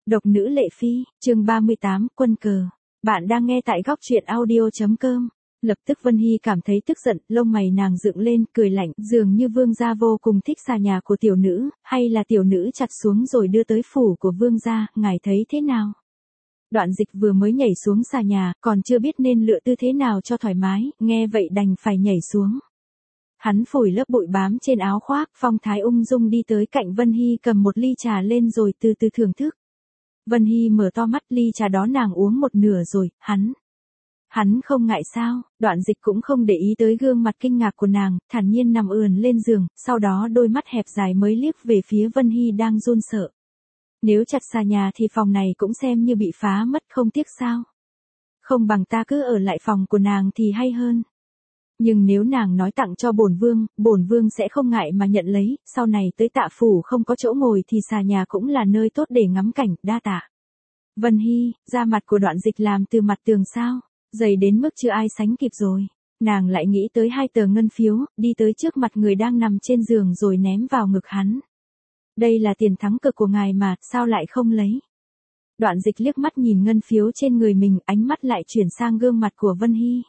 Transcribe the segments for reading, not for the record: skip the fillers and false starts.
Độc nữ Lệ Phi, chương 38, quân cờ. Bạn đang nghe tại góc truyện audio.com. Lập tức Vân Hy cảm thấy tức giận, lông mày nàng dựng lên, cười lạnh, dường như vương gia vô cùng thích xà nhà của tiểu nữ, hay là tiểu nữ chặt xuống rồi đưa tới phủ của vương gia, ngài thấy thế nào? Đoạn Dịch vừa mới nhảy xuống xà nhà, còn chưa biết nên lựa tư thế nào cho thoải mái, nghe vậy đành phải nhảy xuống. Hắn phủi lớp bụi bám trên áo khoác, phong thái ung dung đi tới cạnh Vân Hy cầm một ly trà lên rồi từ từ thưởng thức. Vân Hy mở to mắt, ly trà đó nàng uống một nửa rồi, hắn không ngại sao? Đoạn Dịch cũng không để ý tới gương mặt kinh ngạc của nàng, thản nhiên nằm ườn lên giường, sau đó đôi mắt hẹp dài mới liếc về phía Vân Hy đang run sợ. Nếu chặt xà nhà thì phòng này cũng xem như bị phá mất, không tiếc sao? Không bằng ta cứ ở lại phòng của nàng thì hay hơn. Nhưng nếu nàng nói tặng cho bổn vương sẽ không ngại mà nhận lấy, sau này tới Tạ phủ không có chỗ ngồi thì xà nhà cũng là nơi tốt để ngắm cảnh, đa tạ. Vân Hy, da mặt của Đoạn Dịch làm từ mặt tường sao, dày đến mức chưa ai sánh kịp rồi. Nàng lại nghĩ tới 2 tờ ngân phiếu, đi tới trước mặt người đang nằm trên giường rồi ném vào ngực hắn. Đây là tiền thắng cược của ngài mà, sao lại không lấy? Đoạn Dịch liếc mắt nhìn ngân phiếu trên người mình, ánh mắt lại chuyển sang gương mặt của Vân Hy.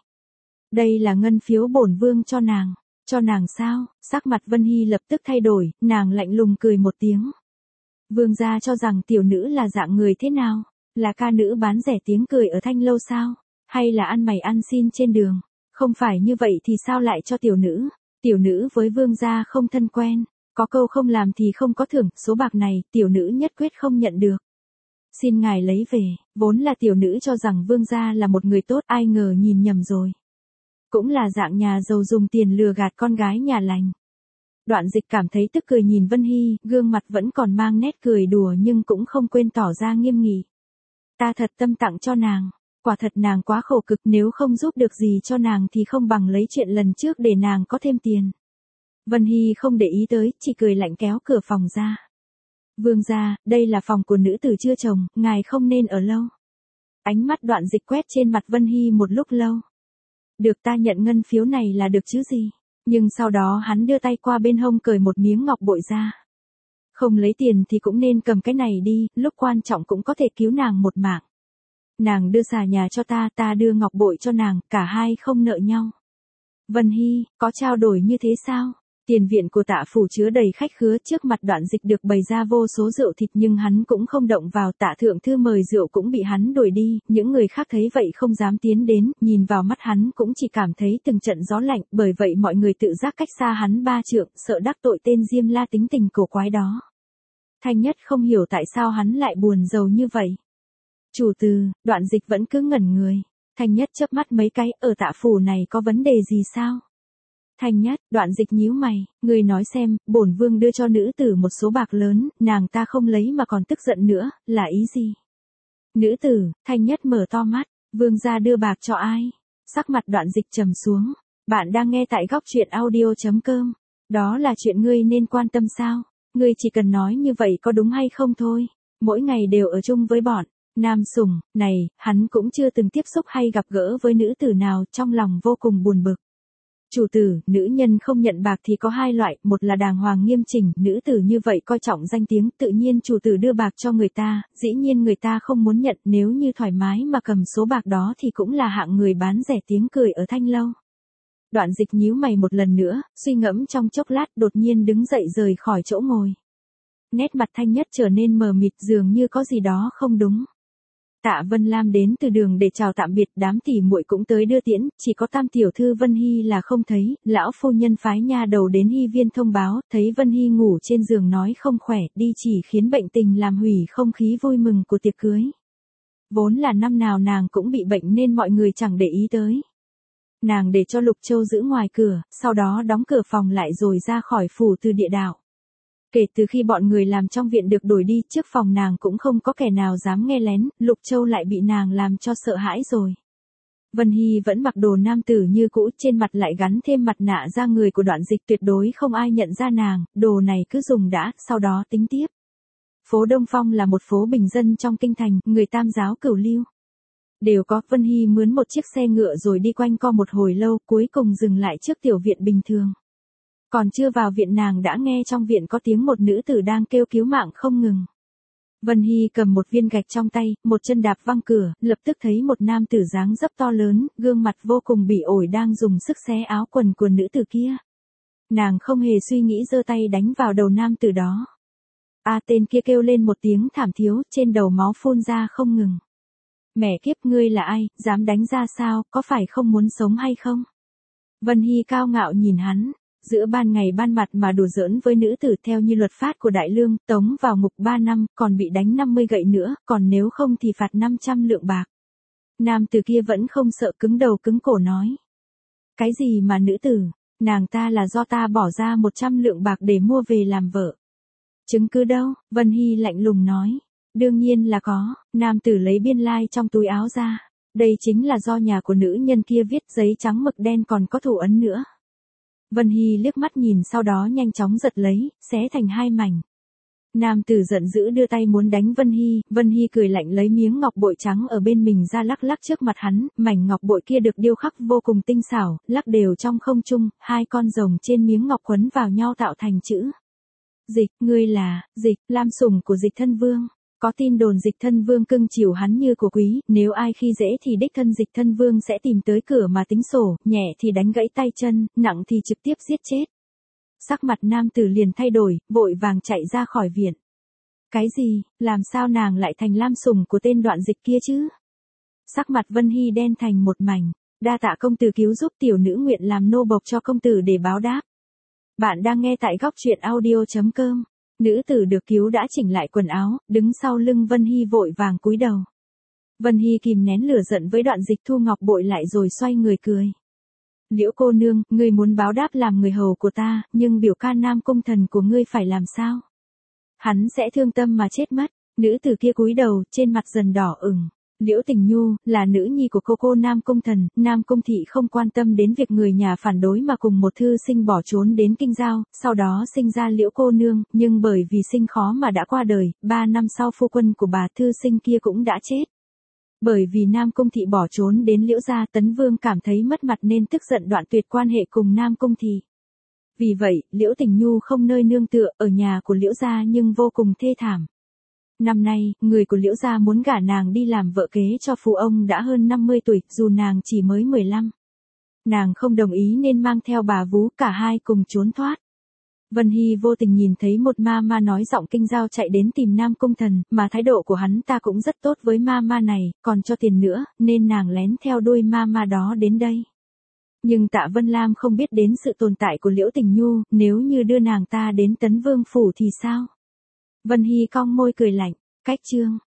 Đây là ngân phiếu bổn vương cho nàng sao? Sắc mặt Vân Hy lập tức thay đổi, nàng lạnh lùng cười một tiếng. Vương gia cho rằng tiểu nữ là dạng người thế nào? Là ca nữ bán rẻ tiếng cười ở thanh lâu sao? Hay là ăn mày ăn xin trên đường? Không phải như vậy thì sao lại cho tiểu nữ? Tiểu nữ với vương gia không thân quen, có câu không làm thì không có thưởng, số bạc này tiểu nữ nhất quyết không nhận được. Xin ngài lấy về, vốn là tiểu nữ cho rằng vương gia là một người tốt, ai ngờ nhìn nhầm rồi. Cũng là dạng nhà giàu dùng tiền lừa gạt con gái nhà lành. Đoạn Dịch cảm thấy tức cười nhìn Vân Hy, gương mặt vẫn còn mang nét cười đùa nhưng cũng không quên tỏ ra nghiêm nghị. Ta thật tâm tặng cho nàng, quả thật nàng quá khổ cực, nếu không giúp được gì cho nàng thì không bằng lấy chuyện lần trước để nàng có thêm tiền. Vân Hy không để ý tới, chỉ cười lạnh kéo cửa phòng ra. Vương gia, đây là phòng của nữ tử chưa chồng, ngài không nên ở lâu. Ánh mắt Đoạn Dịch quét trên mặt Vân Hy một lúc lâu. Được, ta nhận ngân phiếu này là được chứ gì. Nhưng sau đó hắn đưa tay qua bên hông cởi một miếng ngọc bội ra. Không lấy tiền thì cũng nên cầm cái này đi, lúc quan trọng cũng có thể cứu nàng một mạng. Nàng đưa xà nhà cho ta, ta đưa ngọc bội cho nàng, cả hai không nợ nhau. Vân Hy, có trao đổi như thế sao? Tiền viện của Tạ phủ chứa đầy khách khứa, trước mặt Đoạn Dịch được bày ra vô số rượu thịt nhưng hắn cũng không động vào. Tạ thượng thư mời rượu cũng bị hắn đuổi đi, những người khác thấy vậy không dám tiến đến, nhìn vào mắt hắn cũng chỉ cảm thấy từng trận gió lạnh, bởi vậy mọi người tự giác cách xa hắn 3 trượng, sợ đắc tội tên Diêm La tính tình cổ quái đó. Thanh Nhất không hiểu tại sao hắn lại buồn rầu như vậy. Chủ từ, Đoạn Dịch vẫn cứ ngẩn người. Thanh Nhất chớp mắt mấy cái, ở Tạ phủ này có vấn đề gì sao? Thanh Nhất, Đoạn Dịch nhíu mày, người nói xem, bổn vương đưa cho nữ tử một số bạc lớn, nàng ta không lấy mà còn tức giận nữa, là ý gì? Nữ tử, Thanh Nhất mở to mắt, vương gia đưa bạc cho ai? Sắc mặt Đoạn Dịch trầm xuống. Bạn đang nghe tại góc truyện audio.com. Đó là chuyện ngươi nên quan tâm sao? Ngươi chỉ cần nói như vậy có đúng hay không thôi. Mỗi ngày đều ở chung với bọn nam sủng này, hắn cũng chưa từng tiếp xúc hay gặp gỡ với nữ tử nào, trong lòng vô cùng buồn bực. Chủ tử, nữ nhân không nhận bạc thì có 2 loại, một là đàng hoàng nghiêm chỉnh, nữ tử như vậy coi trọng danh tiếng, tự nhiên chủ tử đưa bạc cho người ta, dĩ nhiên người ta không muốn nhận, nếu như thoải mái mà cầm số bạc đó thì cũng là hạng người bán rẻ tiếng cười ở thanh lâu. Đoạn Dịch nhíu mày một lần nữa, suy ngẫm trong chốc lát, đột nhiên đứng dậy rời khỏi chỗ ngồi. Nét mặt Thanh Nhất trở nên mờ mịt, dường như có gì đó không đúng. Tạ Vân Lam đến từ đường để chào tạm biệt, đám tỉ muội cũng tới đưa tiễn, chỉ có Tam tiểu thư Vân Hy là không thấy. Lão phu nhân phái nha đầu đến Hy viên thông báo, thấy Vân Hy ngủ trên giường nói không khỏe, đi chỉ khiến bệnh tình làm hủy không khí vui mừng của tiệc cưới. Vốn là năm nào nàng cũng bị bệnh nên mọi người chẳng để ý tới. Nàng để cho Lục Châu giữ ngoài cửa, sau đó đóng cửa phòng lại rồi ra khỏi phủ từ địa đạo. Kể từ khi bọn người làm trong viện được đổi đi, trước phòng nàng cũng không có kẻ nào dám nghe lén, Lục Châu lại bị nàng làm cho sợ hãi rồi. Vân Hy vẫn mặc đồ nam tử như cũ, trên mặt lại gắn thêm mặt nạ da người của Đoạn Dịch, tuyệt đối không ai nhận ra nàng, đồ này cứ dùng đã, sau đó tính tiếp. Phố Đông Phong là một phố bình dân trong kinh thành, người Tam giáo cửu lưu đều có. Vân Hy mướn một chiếc xe ngựa rồi đi quanh co một hồi lâu, cuối cùng dừng lại trước tiểu viện bình thường. Còn chưa vào viện nàng đã nghe trong viện có tiếng một nữ tử đang kêu cứu mạng không ngừng. Vân Hy cầm một viên gạch trong tay, một chân đạp văng cửa, lập tức thấy một nam tử dáng dấp to lớn, gương mặt vô cùng bỉ ổi đang dùng sức xé áo quần của nữ tử kia. Nàng không hề suy nghĩ giơ tay đánh vào đầu nam tử đó. Tên kia kêu lên một tiếng thảm thiếu, trên đầu máu phun ra không ngừng. Mẹ kiếp, ngươi là ai, dám đánh ra sao, có phải không muốn sống hay không? Vân Hy cao ngạo nhìn hắn, giữa ban ngày ban mặt mà đùa giỡn với nữ tử theo như luật pháp của Đại Lương, tống vào ngục 3 năm, còn bị đánh 50 gậy nữa, còn nếu không thì phạt 500 lượng bạc. Nam tử kia vẫn không sợ, cứng đầu cứng cổ nói. Cái gì mà nữ tử, nàng ta là do ta bỏ ra 100 lượng bạc để mua về làm vợ. Chứng cứ đâu? Vân Hy lạnh lùng nói. Đương nhiên là có, nam tử lấy biên lai trong túi áo ra. Đây chính là do nhà của nữ nhân kia viết, giấy trắng mực đen, còn có thủ ấn nữa. Vân Hy liếc mắt nhìn, sau đó nhanh chóng giật lấy, xé thành 2 mảnh. Nam tử giận dữ đưa tay muốn đánh Vân Hy cười lạnh lấy miếng ngọc bội trắng ở bên mình ra lắc lắc trước mặt hắn, mảnh ngọc bội kia được điêu khắc vô cùng tinh xảo, lắc đều trong không trung, 2 con rồng trên miếng ngọc quấn vào nhau tạo thành chữ. Dịch, ngươi là, Dịch, lam sủng của Dịch Thân Vương. Có tin đồn Dịch Thân Vương cưng chiều hắn như của quý, nếu ai khi dễ thì đích thân Dịch Thân Vương sẽ tìm tới cửa mà tính sổ, nhẹ thì đánh gãy tay chân, nặng thì trực tiếp giết chết. Sắc mặt nam tử liền thay đổi, vội vàng chạy ra khỏi viện. Cái gì, làm sao nàng lại thành lam sủng của tên Đoạn Dịch kia chứ? Sắc mặt Vân Hy đen thành một mảnh, đa tạ công tử cứu giúp, tiểu nữ nguyện làm nô bộc cho công tử để báo đáp. Bạn đang nghe tại góc truyện audio.com. Nữ tử được cứu đã chỉnh lại quần áo, đứng sau lưng Vân Hy vội vàng cúi đầu. Vân Hy kìm nén lửa giận với Đoạn Dịch thu ngọc bội lại rồi xoay người cười. Liễu cô nương, ngươi muốn báo đáp làm người hầu của ta, nhưng biểu ca Nam Cung Thần của ngươi phải làm sao? Hắn sẽ thương tâm mà chết mất. Nữ tử kia cúi đầu, trên mặt dần đỏ ửng. Liễu Tình Nhu, là nữ nhi của cô Nam Cung Thần, Nam Cung Thị không quan tâm đến việc người nhà phản đối mà cùng một thư sinh bỏ trốn đến Kinh Giao, sau đó sinh ra Liễu cô nương, nhưng bởi vì sinh khó mà đã qua đời, 3 năm sau phu quân của bà thư sinh kia cũng đã chết. Bởi vì Nam Cung Thị bỏ trốn đến Liễu gia, Tấn Vương cảm thấy mất mặt nên tức giận đoạn tuyệt quan hệ cùng Nam Cung Thị. Vì vậy, Liễu Tình Nhu không nơi nương tựa, ở nhà của Liễu gia nhưng vô cùng thê thảm. Năm nay, người của Liễu gia muốn gả nàng đi làm vợ kế cho phú ông đã hơn 50 tuổi, dù nàng chỉ mới 15. Nàng không đồng ý nên mang theo bà vú, cả hai cùng trốn thoát. Vân Hy vô tình nhìn thấy một ma ma nói giọng Kinh Giao chạy đến tìm Nam Cung Thần, mà thái độ của hắn ta cũng rất tốt với ma ma này, còn cho tiền nữa, nên nàng lén theo đuôi ma ma đó đến đây. Nhưng Tạ Vân Lam không biết đến sự tồn tại của Liễu Tình Nhu, nếu như đưa nàng ta đến Tấn Vương phủ thì sao? Vân Hy cong môi cười lạnh, cách chương.